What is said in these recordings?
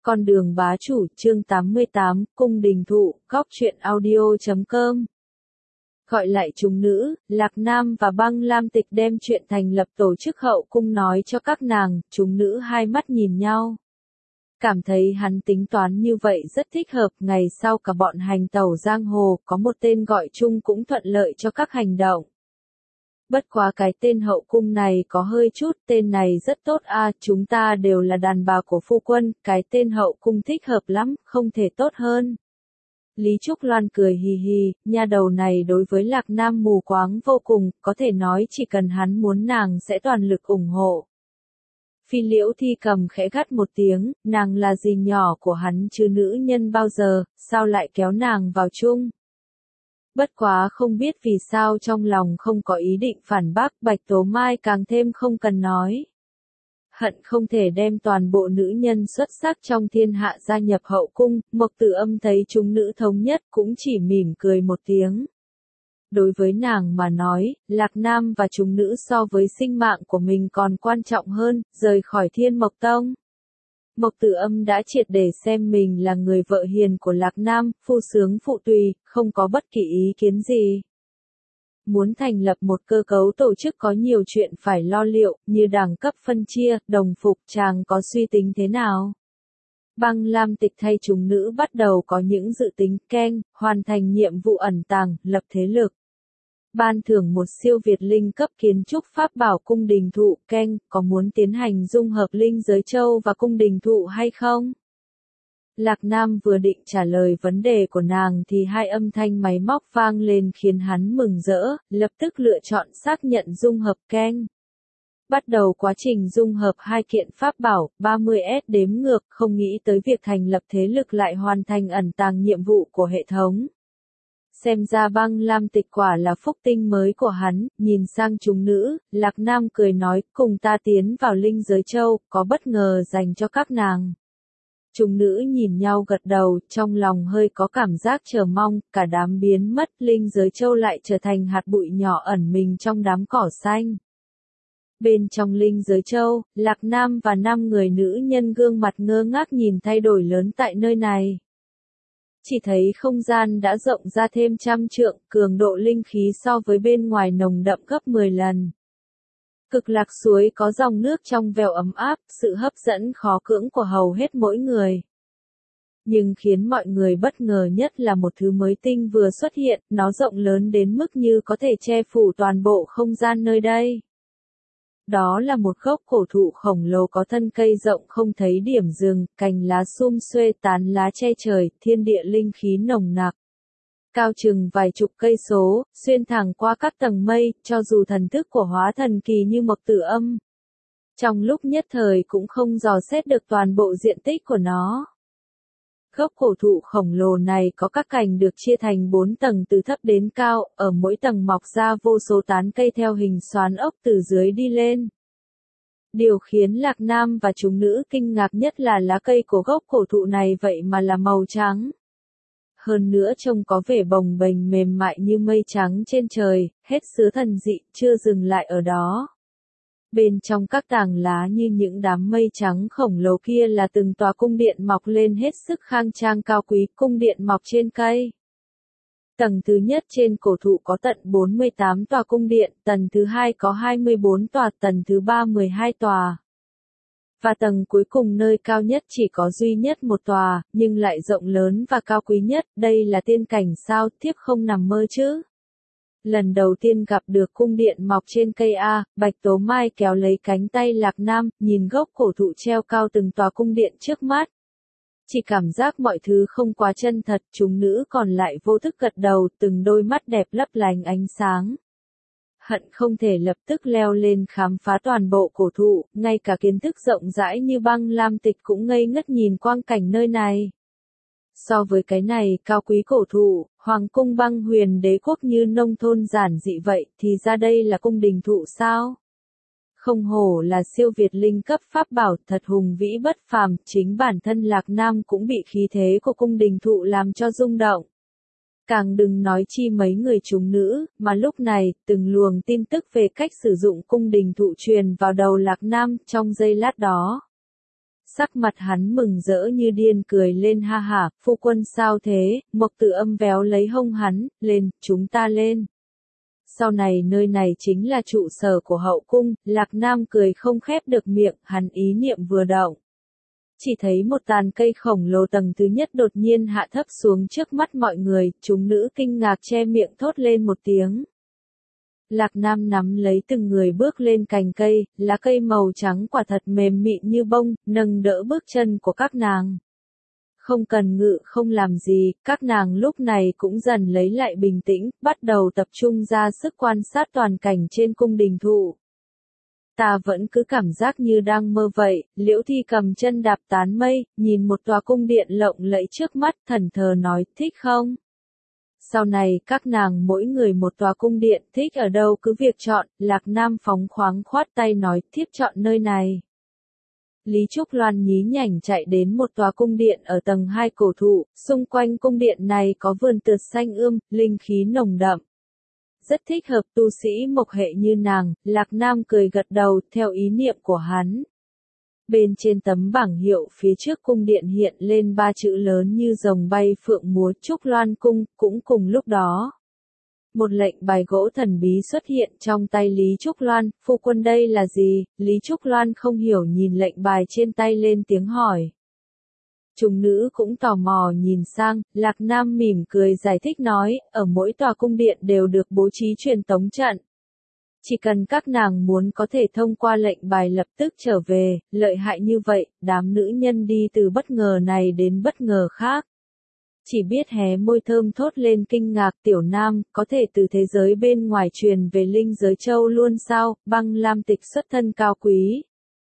Con đường bá chủ chương 88, cung đình thụ, góc truyện audio.com. Gọi lại chúng nữ, Lạc Nam và Băng Lam Tịch đem chuyện thành lập tổ chức hậu cung nói cho các nàng, chúng nữ hai mắt nhìn nhau. Cảm thấy hắn tính toán như vậy rất thích hợp, ngày sau cả bọn hành tẩu giang hồ, có một tên gọi chung cũng thuận lợi cho các hành động. Bất quá cái tên hậu cung này có hơi chút, tên này rất tốt a, chúng ta đều là đàn bà của phu quân, cái tên hậu cung thích hợp lắm, không thể tốt hơn. Lý Trúc Loan cười hì hì, nha đầu này đối với Lạc Nam mù quáng vô cùng, có thể nói chỉ cần hắn muốn nàng sẽ toàn lực ủng hộ. Phi Liễu Thi Cầm khẽ gắt một tiếng, nàng là dì nhỏ của hắn chứ nữ nhân bao giờ, sao lại kéo nàng vào chung. Bất quá không biết vì sao trong lòng không có ý định phản bác, Bạch Tố Mai càng thêm không cần nói. Hận không thể đem toàn bộ nữ nhân xuất sắc trong thiên hạ gia nhập hậu cung, Mộc Tử Âm thấy chúng nữ thống nhất cũng chỉ mỉm cười một tiếng. Đối với nàng mà nói, Lạc Nam và chúng nữ so với sinh mạng của mình còn quan trọng hơn, rời khỏi Thiên Mộc Tông. Mộc Tử Âm đã triệt để xem mình là người vợ hiền của Lạc Nam, phu sướng phụ tùy, không có bất kỳ ý kiến gì. Muốn thành lập một cơ cấu tổ chức có nhiều chuyện phải lo liệu, như đẳng cấp phân chia, đồng phục, chàng có suy tính thế nào? Băng Lam Tịch thay chúng nữ bắt đầu có những dự tính, keng, hoàn thành nhiệm vụ ẩn tàng, lập thế lực. Ban thưởng một siêu việt linh cấp kiến trúc pháp bảo cung đình thụ, keng, có muốn tiến hành dung hợp linh giới châu và cung đình thụ hay không? Lạc Nam vừa định trả lời vấn đề của nàng thì hai âm thanh máy móc vang lên khiến hắn mừng rỡ, lập tức lựa chọn xác nhận dung hợp keng. Bắt đầu quá trình dung hợp hai kiện pháp bảo, 30S đếm ngược, không nghĩ tới việc thành lập thế lực lại hoàn thành ẩn tàng nhiệm vụ của hệ thống. Xem ra Băng Lam Tịch quả là phúc tinh mới của hắn, nhìn sang chúng nữ, Lạc Nam cười nói, cùng ta tiến vào linh giới châu, có bất ngờ dành cho các nàng. Chúng nữ nhìn nhau gật đầu, trong lòng hơi có cảm giác chờ mong, cả đám biến mất, linh giới châu lại trở thành hạt bụi nhỏ ẩn mình trong đám cỏ xanh. Bên trong linh giới châu, Lạc Nam và 5 người nữ nhân gương mặt ngơ ngác nhìn thay đổi lớn tại nơi này. Chỉ thấy không gian đã rộng ra thêm 100 trượng, cường độ linh khí so với bên ngoài nồng đậm gấp 10 lần. Cực lạc suối có dòng nước trong veo ấm áp, sự hấp dẫn khó cưỡng của hầu hết mỗi người. Nhưng khiến mọi người bất ngờ nhất là một thứ mới tinh vừa xuất hiện, nó rộng lớn đến mức như có thể che phủ toàn bộ không gian nơi đây. Đó là một gốc cổ thụ khổng lồ có thân cây rộng không thấy điểm dừng, cành lá sum xuê tán lá che trời, thiên địa linh khí nồng nặc. Cao chừng vài chục cây số, xuyên thẳng qua các tầng mây, cho dù thần thức của hóa thần kỳ như Mộc Tử Âm. Trong lúc nhất thời cũng không dò xét được toàn bộ diện tích của nó. Gốc cổ thụ khổng lồ này có các cành được chia thành 4 tầng từ thấp đến cao, ở mỗi tầng mọc ra vô số tán cây theo hình xoắn ốc từ dưới đi lên. Điều khiến Lạc Nam và chúng nữ kinh ngạc nhất là lá cây của gốc cổ thụ này vậy mà là màu trắng. Hơn nữa trông có vẻ bồng bềnh mềm mại như mây trắng trên trời, hết sức thần dị, chưa dừng lại ở đó. Bên trong các tàng lá như những đám mây trắng khổng lồ kia là từng tòa cung điện mọc lên hết sức khang trang cao quý, cung điện mọc trên cây. Tầng thứ nhất trên cổ thụ có tận 48 tòa cung điện, tầng thứ hai có 24 tòa, tầng thứ ba 12 tòa. Và tầng cuối cùng nơi cao nhất chỉ có duy nhất một tòa, nhưng lại rộng lớn và cao quý nhất, đây là tiên cảnh sao, thiếp không nằm mơ chứ. Lần đầu tiên gặp được cung điện mọc trên cây A, Bạch Tố Mai kéo lấy cánh tay Lạc Nam, nhìn gốc cổ thụ treo cao từng tòa cung điện trước mắt. Chỉ cảm giác mọi thứ không quá chân thật, chúng nữ còn lại vô thức gật đầu, từng đôi mắt đẹp lấp lánh ánh sáng. Hận không thể lập tức leo lên khám phá toàn bộ cổ thụ, ngay cả kiến thức rộng rãi như Băng Lam Tịch cũng ngây ngất nhìn quang cảnh nơi này. So với cái này, cao quý cổ thụ, hoàng cung Băng Huyền Đế quốc như nông thôn giản dị vậy, thì ra đây là cung đình thụ sao? Không hổ là siêu việt linh cấp pháp bảo, thật hùng vĩ bất phàm, chính bản thân Lạc Nam cũng bị khí thế của cung đình thụ làm cho rung động. Càng đừng nói chi mấy người chúng nữ, mà lúc này, từng luồng tin tức về cách sử dụng cung đình thụ truyền vào đầu Lạc Nam trong giây lát đó. Sắc mặt hắn mừng rỡ như điên cười lên ha hả, phu quân sao thế, Mộc Tử Âm véo lấy hông hắn, lên, chúng ta lên. Sau này nơi này chính là trụ sở của hậu cung, Lạc Nam cười không khép được miệng, hắn ý niệm vừa động. Chỉ thấy một tàn cây khổng lồ tầng thứ nhất đột nhiên hạ thấp xuống trước mắt mọi người, chúng nữ kinh ngạc che miệng thốt lên một tiếng. Lạc Nam nắm lấy từng người bước lên cành cây, lá cây màu trắng quả thật mềm mịn như bông, nâng đỡ bước chân của các nàng. Không cần ngự không làm gì, các nàng lúc này cũng dần lấy lại bình tĩnh, bắt đầu tập trung ra sức quan sát toàn cảnh trên cung đình thụ. Ta vẫn cứ cảm giác như đang mơ vậy, Liễu Thi cầm chân đạp tán mây, nhìn một tòa cung điện lộng lẫy trước mắt, thẫn thờ nói, thích không? Sau này các nàng mỗi người một tòa cung điện, thích ở đâu cứ việc chọn, Lạc Nam phóng khoáng khoát tay nói, thiếp chọn nơi này. Lý Trúc Loan nhí nhảnh chạy đến một tòa cung điện ở tầng 2 cổ thụ, xung quanh cung điện này có vườn tược xanh ươm, linh khí nồng đậm. Rất thích hợp tu sĩ mộc hệ như nàng, Lạc Nam cười gật đầu, theo ý niệm của hắn. Bên trên tấm bảng hiệu phía trước cung điện hiện lên 3 chữ lớn như rồng bay phượng múa Trúc Loan cung, cũng cùng lúc đó. Một lệnh bài gỗ thần bí xuất hiện trong tay Lý Trúc Loan, phu quân đây là gì? Lý Trúc Loan không hiểu nhìn lệnh bài trên tay lên tiếng hỏi. Chúng nữ cũng tò mò nhìn sang, Lạc Nam mỉm cười giải thích nói, ở mỗi tòa cung điện đều được bố trí truyền tống trận. Chỉ cần các nàng muốn có thể thông qua lệnh bài lập tức trở về, lợi hại như vậy, đám nữ nhân đi từ bất ngờ này đến bất ngờ khác. Chỉ biết hé môi thơm thốt lên kinh ngạc tiểu nam, có thể từ thế giới bên ngoài truyền về linh giới châu luôn sao, Băng Lam Tịch xuất thân cao quý.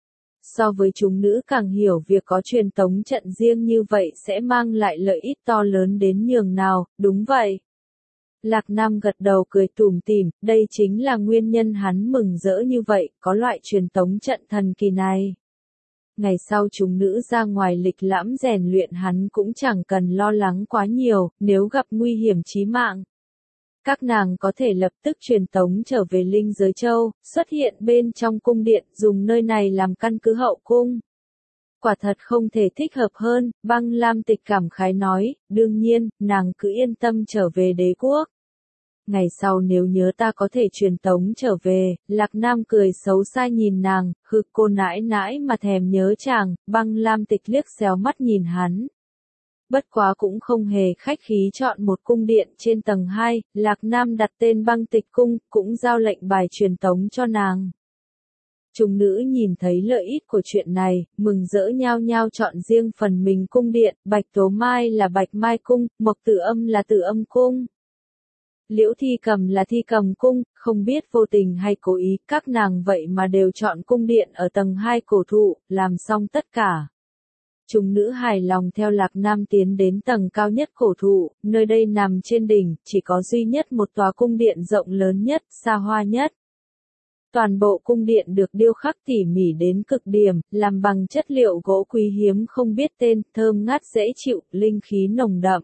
So với chúng nữ càng hiểu việc có truyền tống trận riêng như vậy sẽ mang lại lợi ích to lớn đến nhường nào, đúng vậy. Lạc Nam gật đầu cười tủm tỉm, đây chính là nguyên nhân hắn mừng rỡ như vậy, có loại truyền tống trận thần kỳ này. Ngày sau chúng nữ ra ngoài lịch lãm rèn luyện hắn cũng chẳng cần lo lắng quá nhiều, nếu gặp nguy hiểm chí mạng. Các nàng có thể lập tức truyền tống trở về linh giới châu, xuất hiện bên trong cung điện, dùng nơi này làm căn cứ hậu cung. Quả thật không thể thích hợp hơn, Băng Lam Tịch cảm khái nói, đương nhiên, nàng cứ yên tâm trở về đế quốc. Ngày sau nếu nhớ ta có thể truyền tống trở về, Lạc Nam cười xấu xa nhìn nàng, hực cô nãi nãi mà thèm nhớ chàng, Băng Lam Tịch liếc xéo mắt nhìn hắn. Bất quá cũng không hề khách khí chọn một cung điện trên tầng 2, Lạc Nam đặt tên Băng Tịch cung, cũng giao lệnh bài truyền tống cho nàng. Chúng nữ nhìn thấy lợi ích của chuyện này, mừng rỡ nhao nhao chọn riêng phần mình cung điện, Bạch Tố Mai là Bạch Mai cung, Mộc Tử Âm là Tử Âm cung. Liễu Thi Cầm là Thi Cầm cung, không biết vô tình hay cố ý, các nàng vậy mà đều chọn cung điện ở tầng 2 cổ thụ, làm xong tất cả. Chúng nữ hài lòng theo Lạc Nam tiến đến tầng cao nhất cổ thụ, nơi đây nằm trên đỉnh, chỉ có duy nhất một tòa cung điện rộng lớn nhất, xa hoa nhất. Toàn bộ cung điện được điêu khắc tỉ mỉ đến cực điểm, làm bằng chất liệu gỗ quý hiếm không biết tên, thơm ngát dễ chịu, linh khí nồng đậm.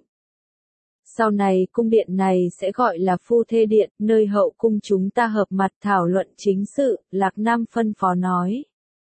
Sau này cung điện này sẽ gọi là phu thê điện, nơi hậu cung chúng ta hợp mặt thảo luận chính sự, Lạc Nam phân phó nói.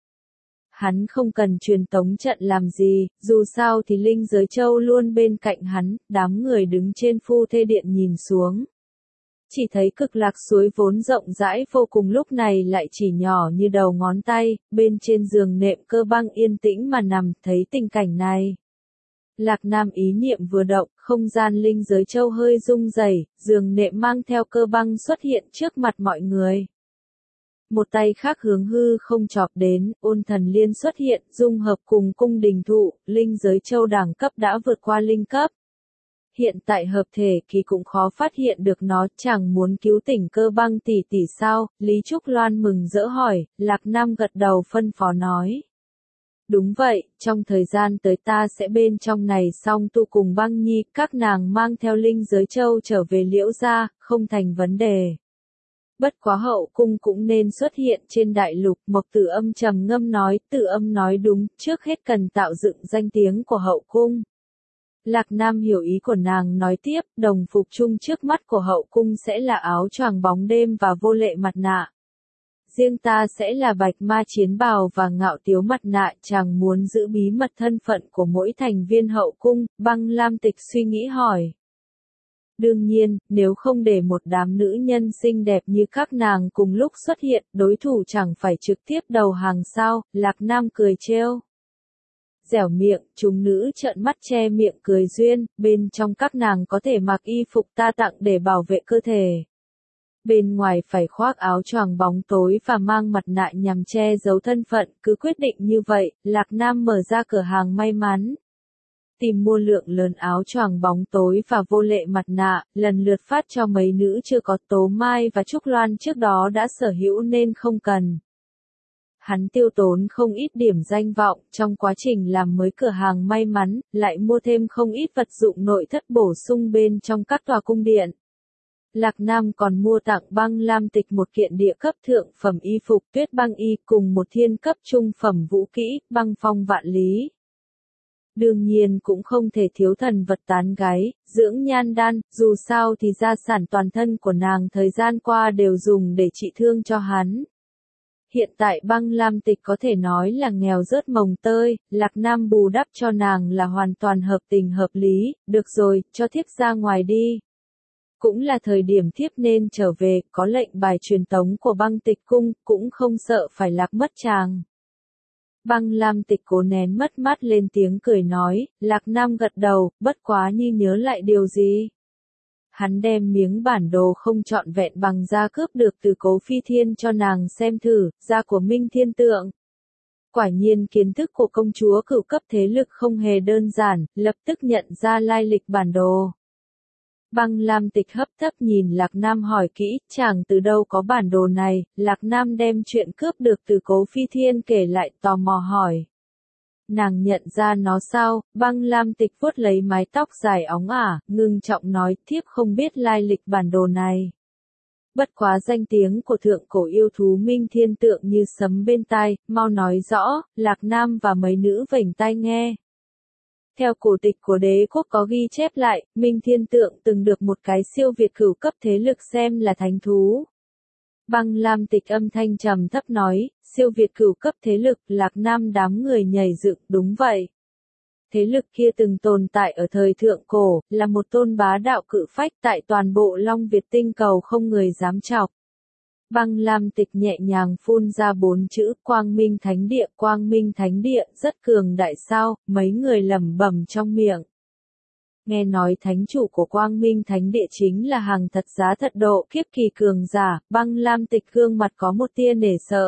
Hắn không cần truyền tống trận làm gì, dù sao thì linh giới châu luôn bên cạnh hắn, đám người đứng trên phu thê điện nhìn xuống. Chỉ thấy Cực Lạc suối vốn rộng rãi vô cùng lúc này lại chỉ nhỏ như đầu ngón tay, bên trên giường nệm Cơ Băng yên tĩnh mà nằm, thấy tình cảnh này. Lạc Nam ý niệm vừa động, không gian linh giới châu hơi rung rẩy, giường nệm mang theo Cơ Băng xuất hiện trước mặt mọi người. Một tay khác hướng hư không chọp đến, Ôn Thần Liên xuất hiện, dung hợp cùng cung đình thụ, linh giới châu đẳng cấp đã vượt qua linh cấp. Hiện tại hợp thể kỳ cũng khó phát hiện được nó, chẳng muốn cứu tỉnh Cơ Băng tỷ tỷ sao, Lý Trúc Loan mừng rỡ hỏi, Lạc Nam gật đầu phân phó nói. Đúng vậy, trong thời gian tới ta sẽ bên trong này xong tu cùng Băng Nhi, các nàng mang theo linh giới châu trở về Liễu gia, không thành vấn đề. Bất quá hậu cung cũng nên xuất hiện trên đại lục, Mộc Tử Âm trầm ngâm nói, Tử Âm nói đúng, trước hết cần tạo dựng danh tiếng của hậu cung. Lạc Nam hiểu ý của nàng nói tiếp, đồng phục chung trước mắt của hậu cung sẽ là áo choàng bóng đêm và vô lệ mặt nạ. riêng ta sẽ là bạch ma chiến bào và ngạo tiếu mặt nạ. Chàng muốn giữ bí mật thân phận của mỗi thành viên hậu cung, Băng Lam Tịch suy nghĩ hỏi. Đương nhiên, nếu không để một đám nữ nhân xinh đẹp như các nàng cùng lúc xuất hiện, đối thủ chẳng phải trực tiếp đầu hàng sao, Lạc Nam cười trêu. Dẻo miệng, chúng nữ trợn mắt che miệng cười duyên, bên trong các nàng có thể mặc y phục ta tặng để bảo vệ cơ thể. Bên ngoài phải khoác áo choàng bóng tối và mang mặt nạ nhằm che giấu thân phận, cứ quyết định như vậy, Lạc Nam mở ra cửa hàng may mắn. Tìm mua lượng lớn áo choàng bóng tối và vô lệ mặt nạ, lần lượt phát cho mấy nữ chưa có Tố Mai và Trúc Loan trước đó đã sở hữu nên không cần. Hắn tiêu tốn không ít điểm danh vọng, trong quá trình làm mới cửa hàng may mắn, lại mua thêm không ít vật dụng nội thất bổ sung bên trong các tòa cung điện. Lạc Nam còn mua tặng Băng Lam Tịch một kiện địa cấp thượng phẩm y phục Tuyết Băng Y cùng một thiên cấp trung phẩm vũ kỹ, Băng Phong Vạn Lý. Đương nhiên cũng không thể thiếu thần vật tán gái, dưỡng nhan đan, dù sao thì gia sản toàn thân của nàng thời gian qua đều dùng để trị thương cho hắn. Hiện tại Băng Lam Tịch có thể nói là nghèo rớt mồng tơi, Lạc Nam bù đắp cho nàng là hoàn toàn hợp tình hợp lý, được rồi, cho thiếp ra ngoài đi. Cũng là thời điểm thiếp nên trở về, có lệnh bài truyền tống của Băng Tịch cung, cũng không sợ phải lạc mất chàng. Băng Lam Tịch cố nén mất mát lên tiếng cười nói, Lạc Nam gật đầu, bất quá như nhớ lại điều gì. Hắn đem miếng bản đồ không trọn vẹn bằng da cướp được từ Cố Phi Thiên cho nàng xem thử, da của Minh Thiên Tượng. Quả nhiên kiến thức của công chúa cửu cấp thế lực không hề đơn giản, lập tức nhận ra lai lịch bản đồ. Băng Lam Tịch hấp tấp nhìn Lạc Nam hỏi kỹ, chàng từ đâu có bản đồ này, Lạc Nam đem chuyện cướp được từ Cố Phi Thiên kể lại, tò mò hỏi. Nàng nhận ra nó sao? Băng Lam Tịch vuốt lấy mái tóc dài óng ả, ngưng trọng nói, thiếp không biết lai lịch bản đồ này. Bất quá danh tiếng của thượng cổ yêu thú Minh Thiên Tượng như sấm bên tai, mau nói rõ, Lạc Nam và mấy nữ vểnh tai nghe. Theo cổ tịch của đế quốc có ghi chép lại, Minh Thiên Tượng từng được một cái siêu việt cửu cấp thế lực xem là thánh thú. Băng Lam Tịch âm thanh trầm thấp nói, siêu việt cửu cấp thế lực, Lạc Nam đám người nhảy dựng, đúng vậy. Thế lực kia từng tồn tại ở thời thượng cổ, là một tôn bá đạo cự phách tại toàn bộ Long Việt tinh cầu không người dám chọc. Băng Lam Tịch nhẹ nhàng phun ra 4 chữ, Quang Minh Thánh Địa, Quang Minh Thánh Địa, rất cường đại sao, mấy người lẩm bẩm trong miệng. Nghe nói thánh chủ của Quang Minh Thánh Địa chính là hàng thật giá thật độ kiếp kỳ cường giả, Băng Lam Tịch gương mặt có một tia nể sợ.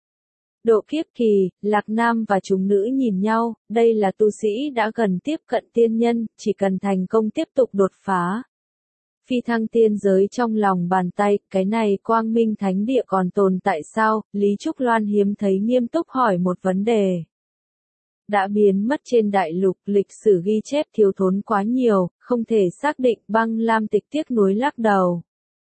Độ kiếp kỳ, Lạc Nam và chúng nữ nhìn nhau, đây là tu sĩ đã gần tiếp cận tiên nhân, chỉ cần thành công tiếp tục đột phá. Phi thăng tiên giới trong lòng bàn tay, cái này Quang Minh Thánh Địa còn tồn tại sao? Lý Trúc Loan hiếm thấy nghiêm túc hỏi một vấn đề. Đã biến mất trên đại lục, lịch sử ghi chép thiếu thốn quá nhiều, không thể xác định. Băng Lam Tịch tiếc nuối lắc đầu.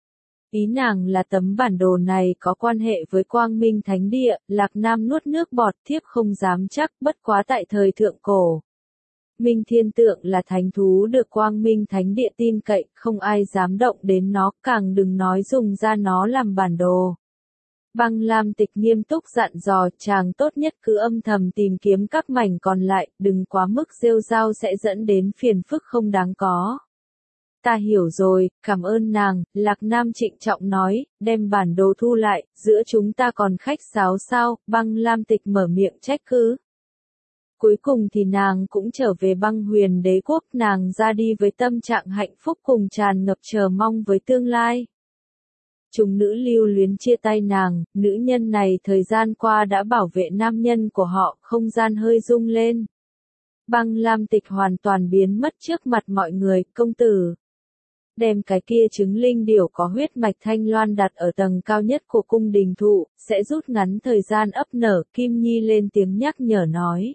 Ý nàng là tấm bản đồ này có quan hệ với Quang Minh Thánh Địa, Lạc Nam nuốt nước bọt, thiếp không dám chắc, bất quá tại thời thượng cổ. Minh Thiên Tượng là thánh thú được Quang Minh Thánh Địa tin cậy, không ai dám động đến nó, càng đừng nói dùng ra nó làm bản đồ. Băng Lam Tịch nghiêm túc dặn dò, chàng tốt nhất cứ âm thầm tìm kiếm các mảnh còn lại, đừng quá mức rêu rao sẽ dẫn đến phiền phức không đáng có. Ta hiểu rồi, cảm ơn nàng, Lạc Nam trịnh trọng nói, đem bản đồ thu lại, giữa chúng ta còn khách sáo sao, Băng Lam Tịch mở miệng trách cứ. Cuối cùng thì nàng cũng trở về Băng Huyền Đế quốc, nàng ra đi với tâm trạng hạnh phúc cùng tràn ngập chờ mong với tương lai. Chúng nữ lưu luyến chia tay nàng, nữ nhân này thời gian qua đã bảo vệ nam nhân của họ, không gian hơi rung lên. Băng Lam Tịch hoàn toàn biến mất trước mặt mọi người, công tử. Đem cái kia trứng linh điểu có huyết mạch thanh loan đặt ở tầng cao nhất của cung đình thụ, sẽ rút ngắn thời gian ấp nở, Kim Nhi lên tiếng nhắc nhở nói.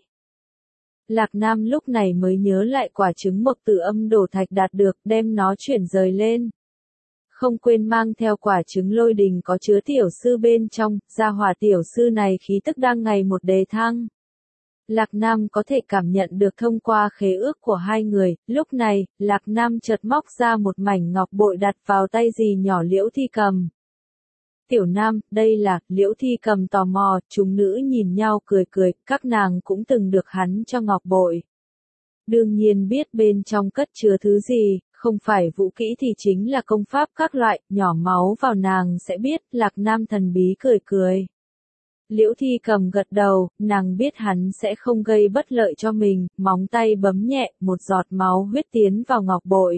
Lạc Nam lúc này mới nhớ lại quả trứng mộc tử âm đổ thạch đạt được, đem nó chuyển rời lên. Không quên mang theo quả trứng lôi đình có chứa tiểu sư bên trong, gia hỏa tiểu sư này khí tức đang ngày một đề thăng. Lạc Nam có thể cảm nhận được thông qua khế ước của hai người, lúc này, Lạc Nam chợt móc ra một mảnh ngọc bội đặt vào tay dì nhỏ Liễu Thi Cầm. Tiểu Nam, đây là, Liễu Thi Cầm tò mò, chúng nữ nhìn nhau cười cười, các nàng cũng từng được hắn cho ngọc bội. Đương nhiên biết bên trong cất chứa thứ gì, không phải vũ kỹ thì chính là công pháp các loại, nhỏ máu vào nàng sẽ biết, Lạc Nam thần bí cười cười. Liễu Thi Cầm gật đầu, nàng biết hắn sẽ không gây bất lợi cho mình, móng tay bấm nhẹ, một giọt máu huyết tiến vào ngọc bội.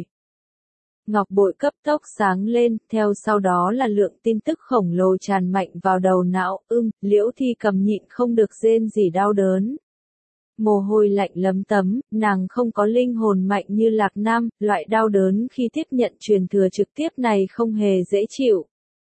Ngọc bội cấp tốc sáng lên, theo sau đó là lượng tin tức khổng lồ tràn mạnh vào đầu não, Liễu Thi Cầm nhịn không được rên rỉ đau đớn. Mồ hôi lạnh lấm tấm, nàng không có linh hồn mạnh như Lạc Nam, loại đau đớn khi tiếp nhận truyền thừa trực tiếp này không hề dễ chịu.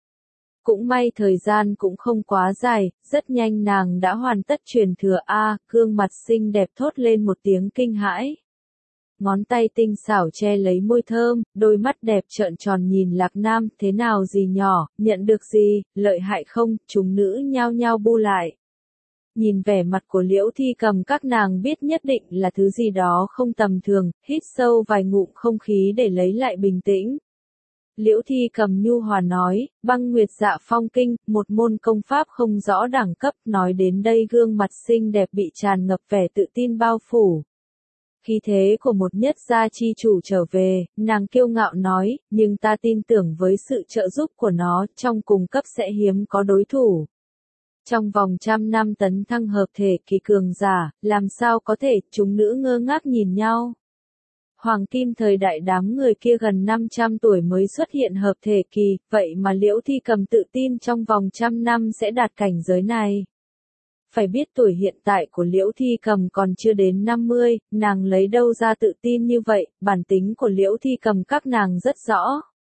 Cũng may thời gian cũng không quá dài, rất nhanh nàng đã hoàn tất truyền thừa gương mặt xinh đẹp thốt lên một tiếng kinh hãi. Ngón tay tinh xảo che lấy môi thơm, đôi mắt đẹp trợn tròn nhìn Lạc Nam, thế nào gì nhỏ, nhận được gì, lợi hại không, chúng nữ nhao nhao bu lại. Nhìn vẻ mặt của Liễu Thi Cầm các nàng biết nhất định là thứ gì đó không tầm thường, hít sâu vài ngụm không khí để lấy lại bình tĩnh. Liễu Thi Cầm nhu hòa nói, Băng Nguyệt Dạ Phong Kinh, một môn công pháp không rõ đẳng cấp, nói đến đây gương mặt xinh đẹp bị tràn ngập vẻ tự tin bao phủ. Khí thế của một nhất gia chi chủ trở về, nàng kiêu ngạo nói, nhưng ta tin tưởng với sự trợ giúp của nó, trong cùng cấp sẽ hiếm có đối thủ. Trong vòng 100 năm tấn thăng hợp thể kỳ cường giả, làm sao có thể, chúng nữ ngơ ngác nhìn nhau. Hoàng kim thời đại đám người kia gần 500 tuổi mới xuất hiện hợp thể kỳ, vậy mà Liễu Thi Cầm tự tin trong vòng 100 năm sẽ đạt cảnh giới này. Phải biết tuổi hiện tại của Liễu Thi Cầm còn chưa đến 50, nàng lấy đâu ra tự tin như vậy, bản tính của Liễu Thi Cầm các nàng rất rõ.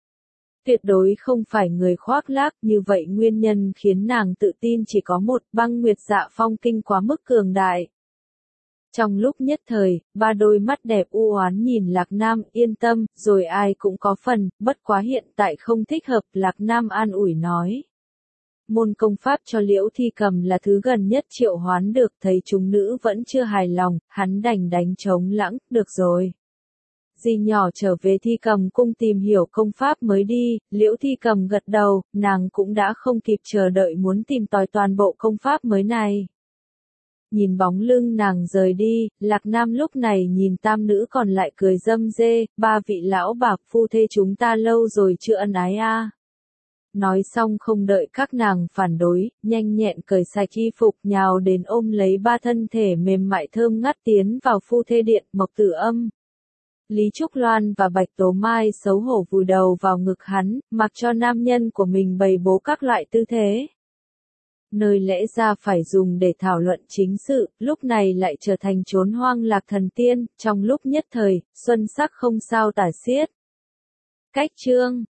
Tuyệt đối không phải người khoác lác, như vậy nguyên nhân khiến nàng tự tin chỉ có một, Băng Nguyệt Dạ Phong Kinh quá mức cường đại. Trong lúc nhất thời, ba đôi mắt đẹp u oán nhìn Lạc Nam, yên tâm, rồi ai cũng có phần, bất quá hiện tại không thích hợp, Lạc Nam an ủi nói. Môn công pháp cho Liễu Thi Cầm là thứ gần nhất triệu hoán được, thấy chúng nữ vẫn chưa hài lòng, hắn đành đánh trống lãng, được rồi. Dì nhỏ trở về Thi Cầm cung tìm hiểu công pháp mới đi, Liễu Thi Cầm gật đầu, nàng cũng đã không kịp chờ đợi muốn tìm tòi toàn bộ công pháp mới này. Nhìn bóng lưng nàng rời đi, Lạc Nam lúc này nhìn tam nữ còn lại cười râm rê, ba vị lão bạc phu thê chúng ta lâu rồi chưa ân ái Nói xong không đợi các nàng phản đối, nhanh nhẹn cởi sạch y phục nhào đến ôm lấy ba thân thể mềm mại thơm ngát tiến vào phu thê điện, Mộc Tử Âm. Lý Trúc Loan và Bạch Tố Mai xấu hổ vùi đầu vào ngực hắn, mặc cho nam nhân của mình bày bố các loại tư thế. Nơi lẽ ra phải dùng để thảo luận chính sự, lúc này lại trở thành chốn hoang lạc thần tiên, trong lúc nhất thời, xuân sắc không sao tả xiết. Cách chương